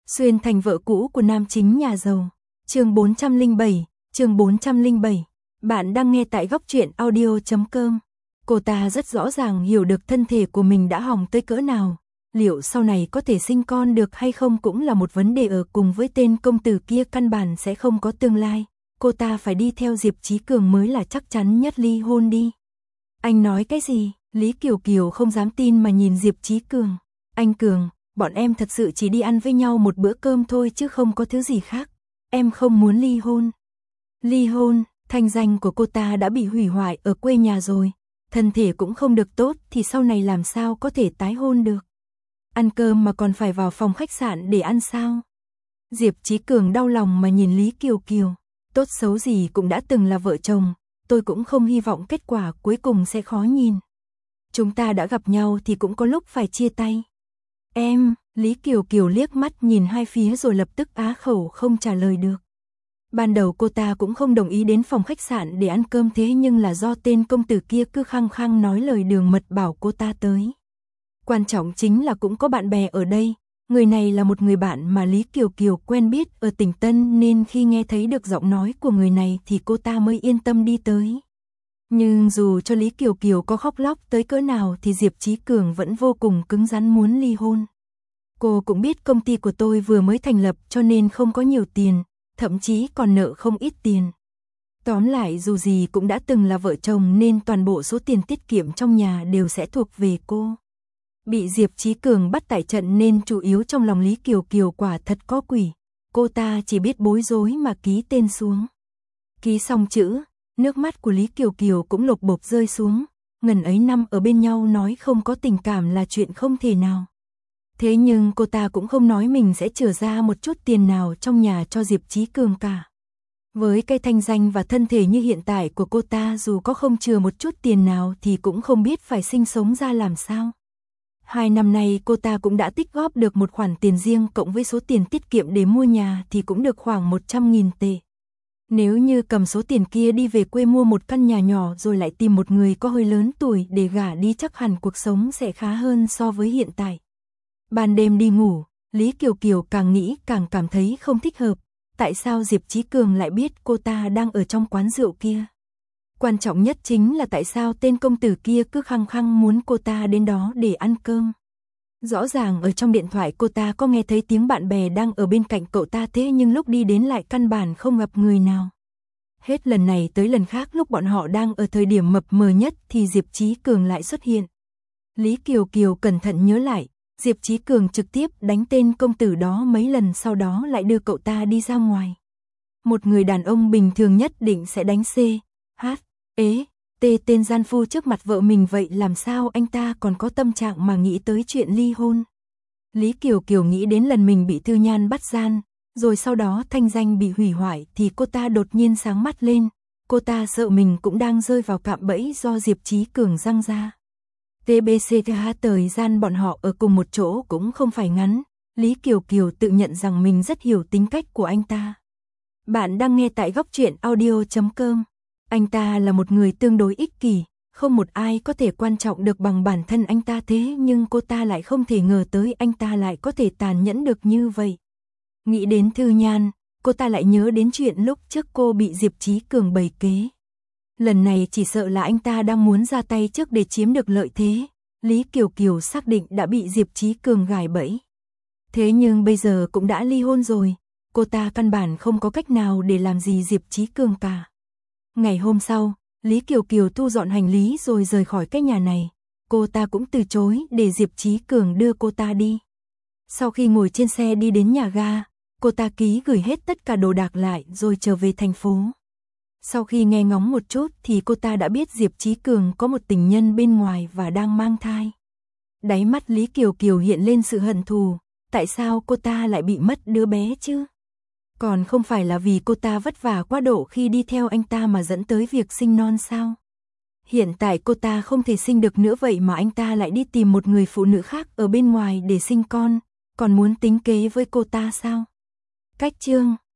Xuyên thành vợ cũ của nam chính nhà giàu. Chương 407. Bạn đang nghe tại góc truyện audio.com. Cô ta rất rõ ràng hiểu được thân thể của mình đã hỏng tới cỡ nào. Liệu sau này có thể sinh con được hay không cũng là một vấn đề, ở cùng với tên công tử kia căn bản sẽ không có tương lai. Cô ta phải đi theo Diệp Chí Cường mới là chắc chắn nhất, ly hôn đi. Anh nói cái gì? Lý Kiều Kiều không dám tin mà nhìn Diệp Chí Cường. Anh Cường, bọn em thật sự chỉ đi ăn với nhau một bữa cơm thôi chứ không có thứ gì khác. Em không muốn ly hôn. Ly hôn, thanh danh của cô ta đã bị hủy hoại ở quê nhà rồi. Thân thể cũng không được tốt thì sau này làm sao có thể tái hôn được. Ăn cơm mà còn phải vào phòng khách sạn để ăn sao? Diệp Chí Cường đau lòng mà nhìn Lý Kiều Kiều. Tốt xấu gì cũng đã từng là vợ chồng. Tôi cũng không hy vọng kết quả cuối cùng sẽ khó nhìn. Chúng ta đã gặp nhau thì cũng có lúc phải chia tay. Em, Lý Kiều Kiều liếc mắt nhìn hai phía rồi lập tức á khẩu không trả lời được. Ban đầu cô ta cũng không đồng ý đến phòng khách sạn để ăn cơm, thế nhưng là do tên công tử kia cứ khăng khăng nói lời đường mật bảo cô ta tới. Quan trọng chính là cũng có bạn bè ở đây. Người này là một người bạn mà Lý Kiều Kiều quen biết ở tỉnh Tân, nên khi nghe thấy được giọng nói của người này thì cô ta mới yên tâm đi tới. Nhưng dù cho Lý Kiều Kiều có khóc lóc tới cỡ nào thì Diệp Chí Cường vẫn vô cùng cứng rắn muốn ly hôn. Cô cũng biết công ty của tôi vừa mới thành lập cho nên không có nhiều tiền, thậm chí còn nợ không ít tiền. Tóm lại dù gì cũng đã từng là vợ chồng nên toàn bộ số tiền tiết kiệm trong nhà đều sẽ thuộc về cô. Bị Diệp Chí Cường bắt tại trận nên chủ yếu trong lòng Lý Kiều Kiều quả thật có quỷ. Cô ta chỉ biết bối rối mà ký tên xuống. Ký xong chữ, nước mắt của Lý Kiều Kiều cũng lột bột rơi xuống. Ngần ấy năm ở bên nhau nói không có tình cảm là chuyện không thể nào. Thế nhưng cô ta cũng không nói mình sẽ chừa ra một chút tiền nào trong nhà cho Diệp Chí Cường cả. Với cái thanh danh và thân thể như hiện tại của cô ta, dù có không chừa một chút tiền nào thì cũng không biết phải sinh sống ra làm sao. 2 năm nay cô ta cũng đã tích góp được một khoản tiền riêng, cộng với số tiền tiết kiệm để mua nhà thì cũng được khoảng 100.000 tệ. Nếu như cầm số tiền kia đi về quê mua một căn nhà nhỏ rồi lại tìm một người có hơi lớn tuổi để gả đi, chắc hẳn cuộc sống sẽ khá hơn so với hiện tại. Ban đêm đi ngủ, Lý Kiều Kiều càng nghĩ càng cảm thấy không thích hợp. Tại sao Diệp Chí Cường lại biết cô ta đang ở trong quán rượu kia? Quan trọng nhất chính là tại sao tên công tử kia cứ khăng khăng muốn cô ta đến đó để ăn cơm. Rõ ràng ở trong điện thoại cô ta có nghe thấy tiếng bạn bè đang ở bên cạnh cậu ta, thế nhưng lúc đi đến lại căn bản không gặp người nào. Hết lần này tới lần khác, lúc bọn họ đang ở thời điểm mập mờ nhất thì Diệp Chí Cường lại xuất hiện. Lý Kiều Kiều cẩn thận nhớ lại, Diệp Chí Cường trực tiếp đánh tên công tử đó mấy lần, sau đó lại đưa cậu ta đi ra ngoài. Một người đàn ông bình thường nhất định sẽ đánh C, H, E, T tên gian phu trước mặt vợ mình, vậy làm sao anh ta còn có tâm trạng mà nghĩ tới chuyện ly hôn. Lý Kiều Kiều nghĩ đến lần mình bị Thư Nhan bắt gian, rồi sau đó thanh danh bị hủy hoại thì cô ta đột nhiên sáng mắt lên. Cô ta sợ mình cũng đang rơi vào cạm bẫy do Diệp Chí Cường giăng ra. TBCTH thời gian bọn họ ở cùng một chỗ cũng không phải ngắn. Lý Kiều Kiều tự nhận rằng mình rất hiểu tính cách của anh ta. Bạn đang nghe tại góc truyện audio.com. Anh ta là một người tương đối ích kỷ, không một ai có thể quan trọng được bằng bản thân anh ta, thế nhưng cô ta lại không thể ngờ tới anh ta lại có thể tàn nhẫn được như vậy. Nghĩ đến Thư Nhan, cô ta lại nhớ đến chuyện lúc trước cô bị Diệp Chí Cường bày kế. Lần này chỉ sợ là anh ta đang muốn ra tay trước để chiếm được lợi thế. Lý Kiều Kiều xác định đã bị Diệp Chí Cường gài bẫy. Thế nhưng bây giờ cũng đã ly hôn rồi, cô ta căn bản không có cách nào để làm gì Diệp Chí Cường cả. Ngày hôm sau, Lý Kiều Kiều thu dọn hành lý rồi rời khỏi cái nhà này. Cô ta cũng từ chối để Diệp Chí Cường đưa cô ta đi. Sau khi ngồi trên xe đi đến nhà ga, cô ta ký gửi hết tất cả đồ đạc lại rồi trở về thành phố. Sau khi nghe ngóng một chút thì cô ta đã biết Diệp Chí Cường có một tình nhân bên ngoài và đang mang thai. Đáy mắt Lý Kiều Kiều hiện lên sự hận thù. Tại sao cô ta lại bị mất đứa bé chứ? Còn không phải là vì cô ta vất vả quá độ khi đi theo anh ta mà dẫn tới việc sinh non sao? Hiện tại cô ta không thể sinh được nữa, vậy mà anh ta lại đi tìm một người phụ nữ khác ở bên ngoài để sinh con, còn muốn tính kế với cô ta sao? Cách chương